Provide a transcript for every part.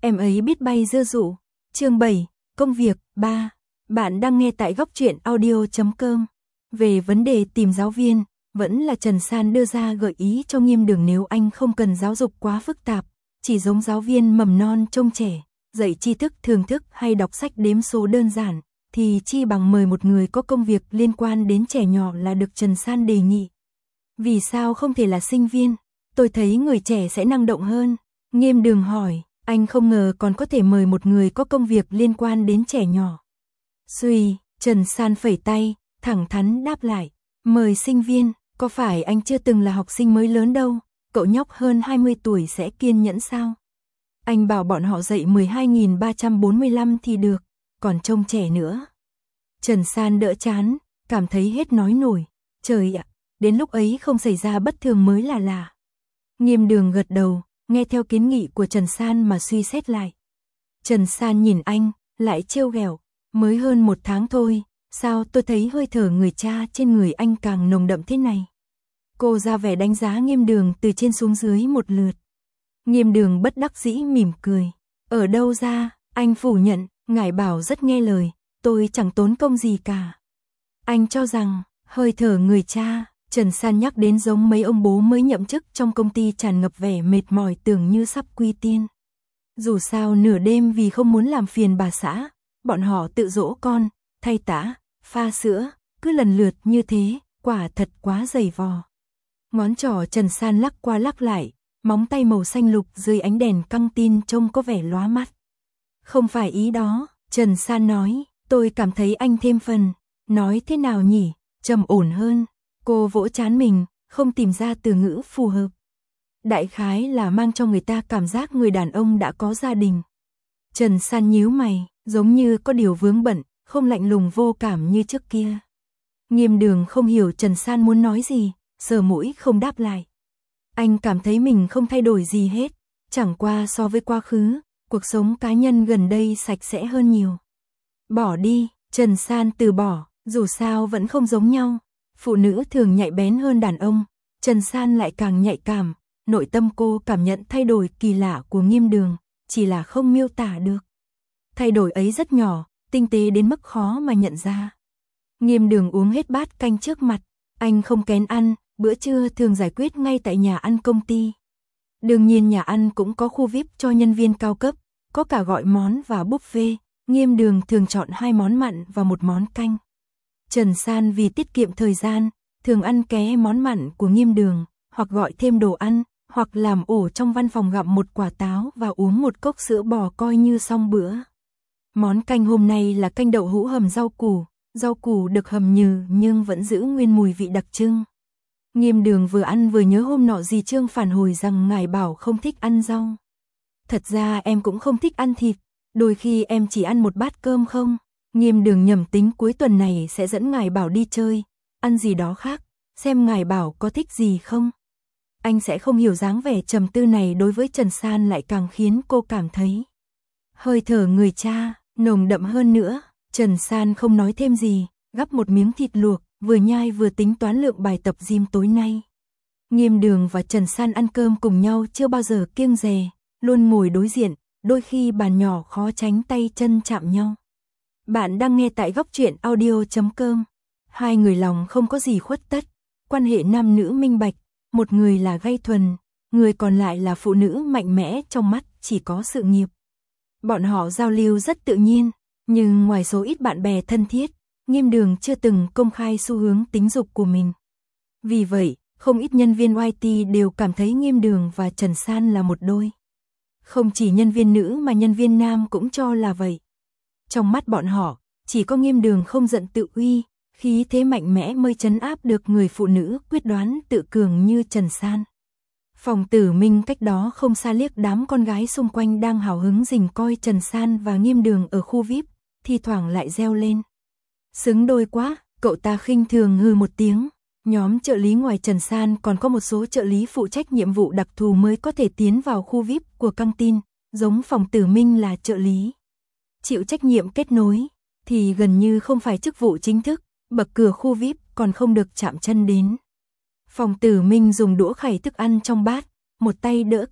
em ấy biết bay dưa dụ. Chương 7, công việc 3. Bạn đang nghe tại góc truyện audio.com. Về vấn đề tìm giáo viên, vẫn là Trần San đưa ra gợi ý cho Nghiêm Đường nếu anh không cần giáo dục quá phức tạp, chỉ giống giáo viên mầm non trông trẻ, dạy tri thức thường thức hay đọc sách đếm số đơn giản, thì chi bằng mời một người có công việc liên quan đến trẻ nhỏ là được. Trần San đề nghị. Vì sao không thể là sinh viên? Tôi thấy người trẻ sẽ năng động hơn. Nghiêm Đường hỏi, anh không ngờ còn có thể mời một người có công việc liên quan đến trẻ nhỏ. Xuy, Trần San phẩy tay, thẳng thắn đáp lại, mời sinh viên, có phải anh chưa từng là học sinh mới lớn đâu, cậu nhóc hơn 20 tuổi sẽ kiên nhẫn sao? Anh bảo bọn họ dạy 12.345 thì được, còn trông trẻ nữa. Trần San đỡ chán, cảm thấy hết nói nổi, trời ạ, đến lúc ấy không xảy ra bất thường mới là lạ. Nghiêm Đường gật đầu, nghe theo kiến nghị của Trần San mà suy xét lại. Trần San nhìn anh, lại trêu ghẹo, mới hơn 1 tháng thôi, sao tôi thấy hơi thở người cha trên người anh càng nồng đậm thế này? Cô ra vẻ đánh giá Nghiêm Đường từ trên xuống dưới một lượt. Nghiêm Đường bất đắc dĩ mỉm cười. Ở đâu ra, anh phủ nhận, ngài bảo rất nghe lời, tôi chẳng tốn công gì cả. Anh cho rằng, hơi thở người cha, Trần San nhắc đến giống mấy ông bố mới nhậm chức trong công ty tràn ngập vẻ mệt mỏi tưởng như sắp quy tiên. Dù sao nửa đêm vì không muốn làm phiền bà xã, bọn họ tự dỗ con, thay tã, pha sữa, cứ lần lượt như thế, quả thật quá dày vò. Ngón trỏ Trần San lắc qua lắc lại, móng tay màu xanh lục dưới ánh đèn căng tin trông có vẻ lóa mắt. Không phải ý đó, Trần San nói, tôi cảm thấy anh thêm phần, nói thế nào nhỉ, trầm ổn hơn. Cô vỗ trán mình, không tìm ra từ ngữ phù hợp. Đại khái là mang cho người ta cảm giác người đàn ông đã có gia đình. Trần San nhíu mày, giống như có điều vướng bận, không lạnh lùng vô cảm như trước kia. Nghiêm Đường không hiểu Trần San muốn nói gì, sờ mũi không đáp lại. Anh cảm thấy mình không thay đổi gì hết, chẳng qua so với quá khứ, cuộc sống cá nhân gần đây sạch sẽ hơn nhiều. Bỏ đi, Trần San từ bỏ, dù sao vẫn không giống nhau. Phụ nữ thường nhạy bén hơn đàn ông, Trần San lại càng nhạy cảm, nội tâm cô cảm nhận thay đổi kỳ lạ của Nghiêm Đường, chỉ là không miêu tả được. Thay đổi ấy rất nhỏ, tinh tế đến mức khó mà nhận ra. Nghiêm Đường uống hết bát canh trước mặt, anh không kén ăn, bữa trưa thường giải quyết ngay tại nhà ăn công ty. Đương nhiên nhà ăn cũng có khu VIP cho nhân viên cao cấp, có cả gọi món và buffet, Nghiêm Đường thường chọn 2 món mặn và 1 món canh. Trần San vì tiết kiệm thời gian, thường ăn ké món mặn của Nghiêm Đường, hoặc gọi thêm đồ ăn, hoặc làm ổ trong văn phòng gặm 1 quả táo và uống 1 cốc sữa bò coi như xong bữa. Món canh hôm nay là canh đậu hũ hầm rau củ được hầm nhừ nhưng vẫn giữ nguyên mùi vị đặc trưng. Nghiêm Đường vừa ăn vừa nhớ hôm nọ dì Trương phản hồi rằng ngài bảo không thích ăn rau. Thật ra em cũng không thích ăn thịt, đôi khi em chỉ ăn 1 bát cơm không. Nghiêm Đường nhầm tính cuối tuần này sẽ dẫn ngài bảo đi chơi, ăn gì đó khác, xem ngài bảo có thích gì không. Anh sẽ không hiểu dáng vẻ trầm tư này đối với Trần San lại càng khiến cô cảm thấy hơi thở người cha nồng đậm hơn nữa. Trần San không nói thêm gì, gắp 1 miếng thịt luộc, vừa nhai vừa tính toán lượng bài tập gym tối nay. Nghiêm Đường và Trần San ăn cơm cùng nhau chưa bao giờ kiêng dè, luôn ngồi đối diện, đôi khi bàn nhỏ khó tránh tay chân chạm nhau. Bạn đang nghe tại góc truyện audio.com. Hai người lòng không có gì khuất tất, quan hệ nam nữ minh bạch, một người là gay thuần, người còn lại là phụ nữ mạnh mẽ, trong mắt chỉ có sự nghiệp. Bọn họ giao lưu rất tự nhiên, nhưng ngoài số ít bạn bè thân thiết, Nghiêm Đường chưa từng công khai xu hướng tính dục của mình. Vì vậy, không ít nhân viên YT đều cảm thấy Nghiêm Đường và Trần San là một đôi. Không chỉ nhân viên nữ mà nhân viên nam cũng cho là vậy. Trong mắt bọn họ, chỉ có Nghiêm Đường không giận tự uy, khí thế mạnh mẽ mới trấn áp được người phụ nữ quyết đoán tự cường như Trần San. Phòng Tử Minh cách đó không xa liếc đám con gái xung quanh đang hào hứng rình coi Trần San và Nghiêm Đường ở khu VIP, thi thoảng lại reo lên. Xứng đôi quá, cậu ta khinh thường hừ một tiếng. Nhóm trợ lý ngoài Trần San còn có một số trợ lý phụ trách nhiệm vụ đặc thù mới có thể tiến vào khu VIP của căng tin, giống Phòng Tử Minh là trợ lý. Chịu trách nhiệm kết nối, thì gần như không phải chức vụ chính thức, bậc cửa khu VIP còn không được chạm chân đến. Phòng Tử Minh dùng đũa khẩy thức ăn trong bát, một tay đỡ cằm,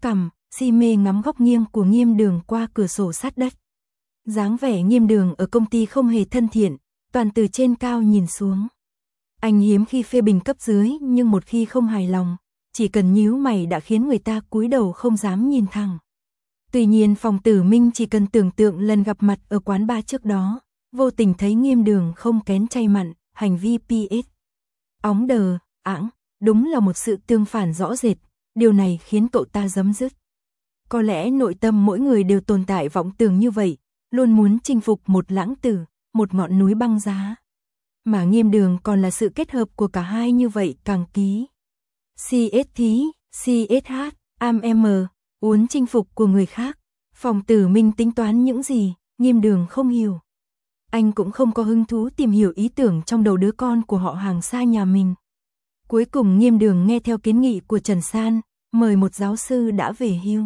si mê ngắm góc nghiêng của Nghiêm Đường qua cửa sổ sát đất. Dáng vẻ Nghiêm Đường ở công ty không hề thân thiện, toàn từ trên cao nhìn xuống. Anh hiếm khi phê bình cấp dưới, nhưng một khi không hài lòng, chỉ cần nhíu mày đã khiến người ta cúi đầu không dám nhìn thẳng. Tuy nhiên Phong Tử Minh chỉ cần tưởng tượng lần gặp mặt ở quán bar trước đó, vô tình thấy Nghiêm Đường không kén chay mặn, hành vi PS. Óng đờ, ẵng, đúng là một sự tương phản rõ rệt, điều này khiến cậu ta giấm dứt. Có lẽ nội tâm mỗi người đều tồn tại vọng tưởng như vậy, luôn muốn chinh phục một lãng tử, một ngọn núi băng giá. Mà Nghiêm Đường còn là sự kết hợp của cả hai như vậy càng ký. CST, CSH, AM, uốn chinh phục của người khác. Phong Tử Minh tính toán những gì, Nghiêm Đường không hiểu. Anh cũng không có hứng thú tìm hiểu ý tưởng trong đầu đứa con của họ hàng xa nhà mình. Cuối cùng Nghiêm Đường nghe theo kiến nghị của Trần San, mời một giáo sư đã về hưu.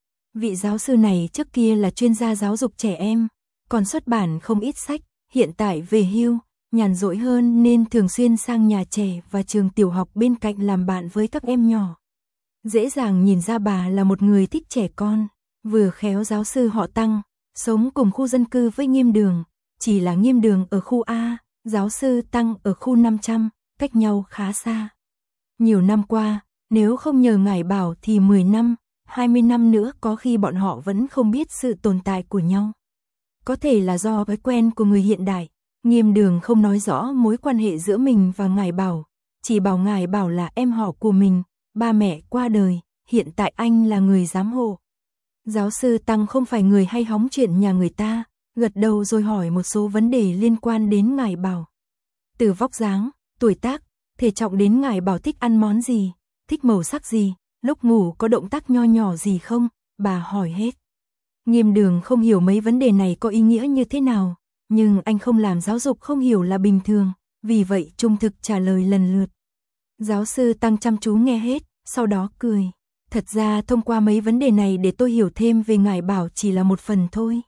Vị giáo sư này trước kia là chuyên gia giáo dục trẻ em, còn xuất bản không ít sách, hiện tại về hưu, nhàn rỗi hơn nên thường xuyên sang nhà trẻ và trường tiểu học bên cạnh làm bạn với các em nhỏ. Dễ dàng nhìn ra bà là một người thích trẻ con, vừa khéo giáo sư họ Tăng, sống cùng khu dân cư với Nghiêm Đường, chỉ là Nghiêm Đường ở khu A, giáo sư Tăng ở khu 500, cách nhau khá xa. Nhiều năm qua, nếu không nhờ ngài bảo thì 10 năm, 20 năm nữa có khi bọn họ vẫn không biết sự tồn tại của nhau. Có thể là do thói quen của người hiện đại, Nghiêm Đường không nói rõ mối quan hệ giữa mình và ngài bảo, chỉ bảo ngài bảo là em họ của mình, ba mẹ qua đời, hiện tại anh là người giám hộ. Giáo sư Tăng không phải người hay hóng chuyện nhà người ta, gật đầu rồi hỏi một số vấn đề liên quan đến ngài bảo. Từ vóc dáng, tuổi tác, thể trọng đến ngài bảo thích ăn món gì, thích màu sắc gì, lúc ngủ có động tác nho nhỏ gì không, bà hỏi hết. Nghiêm Đường không hiểu mấy vấn đề này có ý nghĩa như thế nào, nhưng anh không làm giáo dục không hiểu là bình thường, vì vậy trung thực trả lời lần lượt. Giáo sư Tăng chăm chú nghe hết, sau đó cười. Thật ra thông qua mấy vấn đề này để tôi hiểu thêm về ngài bảo chỉ là một phần thôi.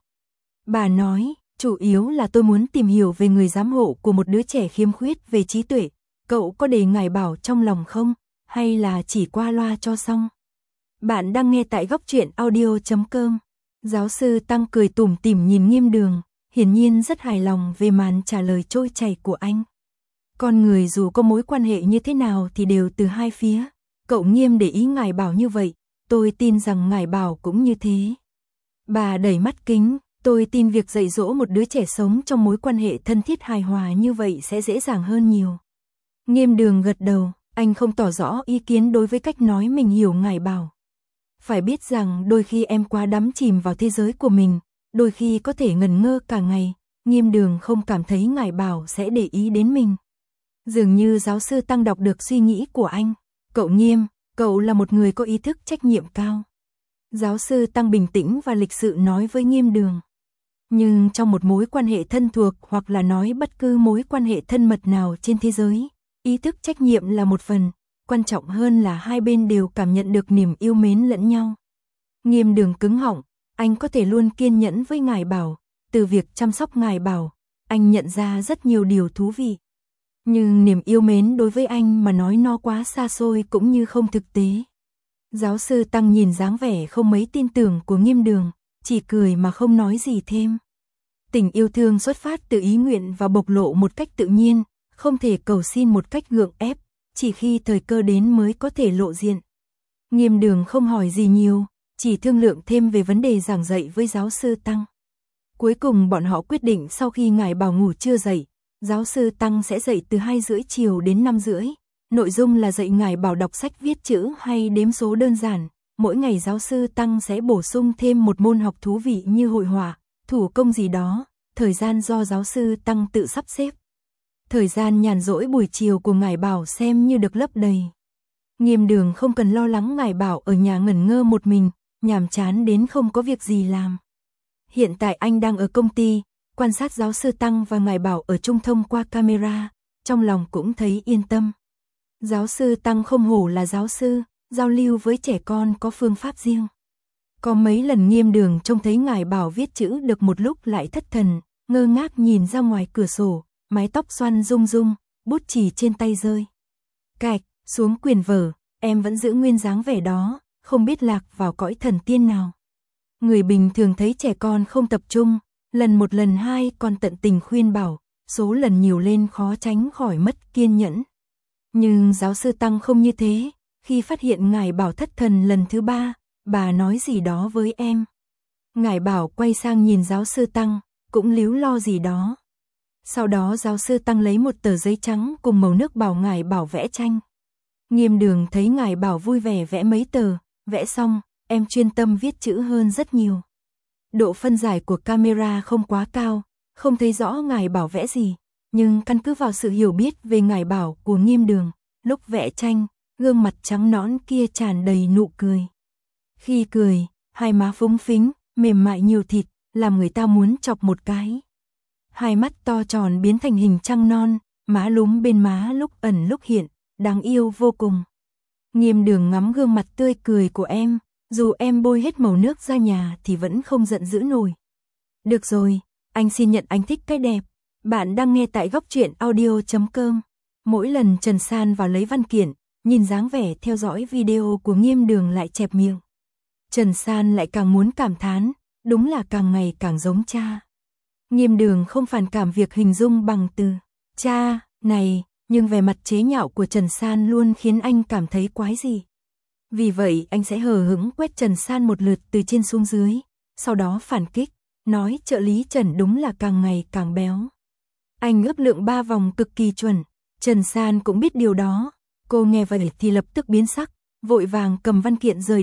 Bà nói, chủ yếu là tôi muốn tìm hiểu về người giám hộ của một đứa trẻ khiếm khuyết về trí tuệ. Cậu có để ngài bảo trong lòng không? Hay là chỉ qua loa cho xong? Bạn đang nghe tại góc truyện audio.com. Giáo sư Tăng cười tủm tỉm nhìn Nghiêm Đường, hiển nhiên rất hài lòng về màn trả lời trôi chảy của anh. Con người dù có mối quan hệ như thế nào thì đều từ hai phía. Cậu Nghiêm để ý ngài bảo như vậy, tôi tin rằng ngài bảo cũng như thế. Bà đẩy mắt kính, tôi tin việc dạy dỗ một đứa trẻ sống trong mối quan hệ thân thiết hài hòa như vậy sẽ dễ dàng hơn nhiều. Nghiêm Đường gật đầu, anh không tỏ rõ ý kiến đối với cách nói mình hiểu ngài bảo. Phải biết rằng đôi khi em quá đắm chìm vào thế giới của mình, đôi khi có thể ngẩn ngơ cả ngày, Nghiêm Đường không cảm thấy ngài bảo sẽ để ý đến mình. Dường như giáo sư Tăng đọc được suy nghĩ của anh. Cậu Nghiêm, cậu là một người có ý thức trách nhiệm cao. Giáo sư Tăng bình tĩnh và lịch sự nói với Nghiêm Đường. Nhưng trong một mối quan hệ thân thuộc hoặc là nói bất cứ mối quan hệ thân mật nào trên thế giới, ý thức trách nhiệm là một phần, quan trọng hơn là hai bên đều cảm nhận được niềm yêu mến lẫn nhau. Nghiêm Đường cứng họng, anh có thể luôn kiên nhẫn với ngài bảo, từ việc chăm sóc ngài bảo, anh nhận ra rất nhiều điều thú vị. Nhưng niềm yêu mến đối với anh mà nói nó quá xa xôi cũng như không thực tế. Giáo sư Tăng nhìn dáng vẻ không mấy tin tưởng của Nghiêm Đường, chỉ cười mà không nói gì thêm. Tình yêu thương xuất phát từ ý nguyện và bộc lộ một cách tự nhiên, không thể cầu xin một cách gượng ép, chỉ khi thời cơ đến mới có thể lộ diện. Nghiêm Đường không hỏi gì nhiều, chỉ thương lượng thêm về vấn đề giảng dạy với giáo sư Tăng. Cuối cùng bọn họ quyết định sau khi ngài bảo ngủ trưa dậy, giáo sư Tăng sẽ dạy từ 2:30 chiều đến 5:30. Nội dung là dạy ngài bảo đọc sách viết chữ hay đếm số đơn giản. Mỗi ngày giáo sư Tăng sẽ bổ sung thêm một môn học thú vị như hội họa, thủ công gì đó, thời gian do giáo sư Tăng tự sắp xếp. Thời gian nhàn rỗi buổi chiều của ngài bảo xem như được lấp đầy. Nghiêm Đường không cần lo lắng ngài bảo ở nhà ngẩn ngơ một mình, nhàm chán đến không có việc gì làm. Hiện tại anh đang ở công ty, quan sát giáo sư Tăng và ngài bảo ở chung thông qua camera, trong lòng cũng thấy yên tâm. Giáo sư Tăng không hổ là giáo sư, giao lưu với trẻ con có phương pháp riêng. Có mấy lần Nghiêm Đường trông thấy ngài bảo viết chữ được một lúc lại thất thần, ngơ ngác nhìn ra ngoài cửa sổ, mái tóc xoăn rung rung, bút chì trên tay rơi. Cạch, xuống quyển vở, em vẫn giữ nguyên dáng vẻ đó, không biết lạc vào cõi thần tiên nào. Người bình thường thấy trẻ con không tập trung, lần một lần hai còn tận tình khuyên bảo, số lần nhiều lên khó tránh khỏi mất kiên nhẫn. Nhưng giáo sư Tăng không như thế, khi phát hiện ngài Bảo thất thần lần thứ 3, bà nói gì đó với em. Ngài Bảo quay sang nhìn giáo sư Tăng, cũng líu lo gì đó. Sau đó giáo sư Tăng lấy một tờ giấy trắng cùng màu nước bảo ngài Bảo vẽ tranh. Nghiêm Đường thấy ngài Bảo vui vẻ vẽ mấy tờ, vẽ xong, em chuyên tâm viết chữ hơn rất nhiều. Độ phân giải của camera không quá cao, không thấy rõ ngài Bảo vẽ gì, nhưng căn cứ vào sự hiểu biết về ngài Bảo của Nghiêm Đường, lúc vẽ tranh, gương mặt trắng nõn kia tràn đầy nụ cười. Khi cười, hai má phúng phính, mềm mại nhiều thịt, làm người ta muốn chọc một cái. Hai mắt to tròn biến thành hình trăng non, má lúm bên má lúc ẩn lúc hiện, đáng yêu vô cùng. Nghiêm Đường ngắm gương mặt tươi cười của em, dù em bôi hết màu nước ra nhà thì vẫn không giận dữ nổi. Được rồi, anh xin nhận anh thích cái đẹp. Bạn đang nghe tại góc truyện audio.com. Mỗi lần Trần San vào lấy văn kiện, nhìn dáng vẻ theo dõi video của Nghiêm Đường lại chẹp miệng. Trần San lại càng muốn cảm thán, đúng là càng ngày càng giống cha. Nghiêm Đường không phản cảm việc hình dung bằng từ cha này, nhưng vẻ mặt chế nhạo của Trần San luôn khiến anh cảm thấy quái dị. Vì vậy anh sẽ hờ hững quét Trần San một lượt từ trên xuống dưới, sau đó phản kích, nói trợ lý Trần đúng là càng ngày càng béo. Anh ước lượng 3 vòng cực kỳ chuẩn, Trần San cũng biết điều đó. Cô nghe vậy thì lập tức biến sắc, vội vàng cầm văn kiện rời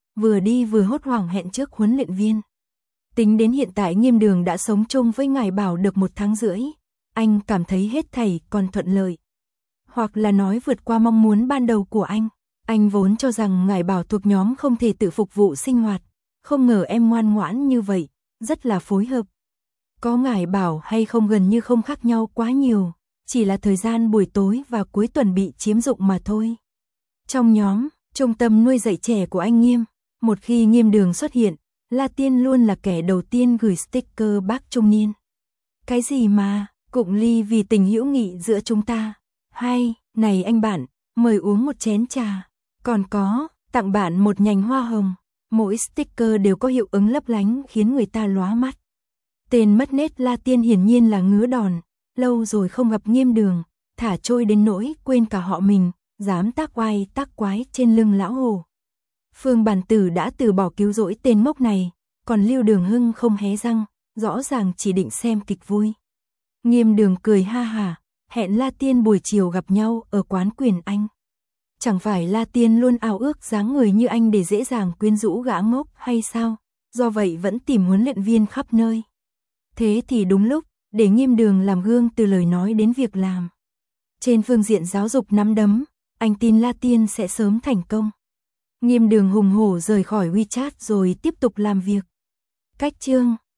đi vừa hốt hoảng hẹn trước huấn luyện viên. Tính đến hiện tại Nghiêm Đường đã sống chung với ngài Bảo được 1 tháng rưỡi, anh cảm thấy hết thảy còn thuận lợi. Hoặc là nói vượt qua mong muốn ban đầu của anh. Anh vốn cho rằng ngài Bảo thuộc nhóm không thể tự phục vụ sinh hoạt, không ngờ em ngoan ngoãn như vậy, rất là phối hợp. Có ngài Bảo hay không gần như không khác nhau quá nhiều, chỉ là thời gian buổi tối và cuối tuần bị chiếm dụng mà thôi. Trong nhóm, trung tâm nuôi dạy trẻ của anh Nghiêm, một khi Nghiêm Đường xuất hiện, La Tiên luôn là kẻ đầu tiên gửi sticker bác trung niên. Cái gì mà, cụng ly vì tình hữu nghị giữa chúng ta. Hay, này anh bạn, mời uống một chén trà. Còn có, tặng bạn một nhành hoa hồng. Mỗi sticker đều có hiệu ứng lấp lánh khiến người ta lóa mắt. Tên mất nết La Tiên hiển nhiên là ngứa đòn, lâu rồi không gặp Nghiêm Đường, thả trôi đến nỗi quên cả họ mình, dám tác oai tác quái trên lưng lão hồ. Phương Bản Tử đã từ bỏ cứu rỗi tên ngốc này, còn Lưu Đường Hưng không hé răng, rõ ràng chỉ định xem kịch vui. Nghiêm Đường cười ha hả, hẹn La Tiên buổi chiều gặp nhau ở quán Quyền Anh. Chẳng phải La Tiên luôn ao ước dáng người như anh để dễ dàng quyến rũ gã ngốc hay sao, do vậy vẫn tìm huấn luyện viên khắp nơi. Thế thì đúng lúc, để Nghiêm Đường làm gương từ lời nói đến việc làm. Trên phương diện giáo dục nắm đấm, anh tin La Tiên sẽ sớm thành công. Nghiêm Đường hùng hổ rời khỏi WeChat rồi tiếp tục làm việc. Cách chương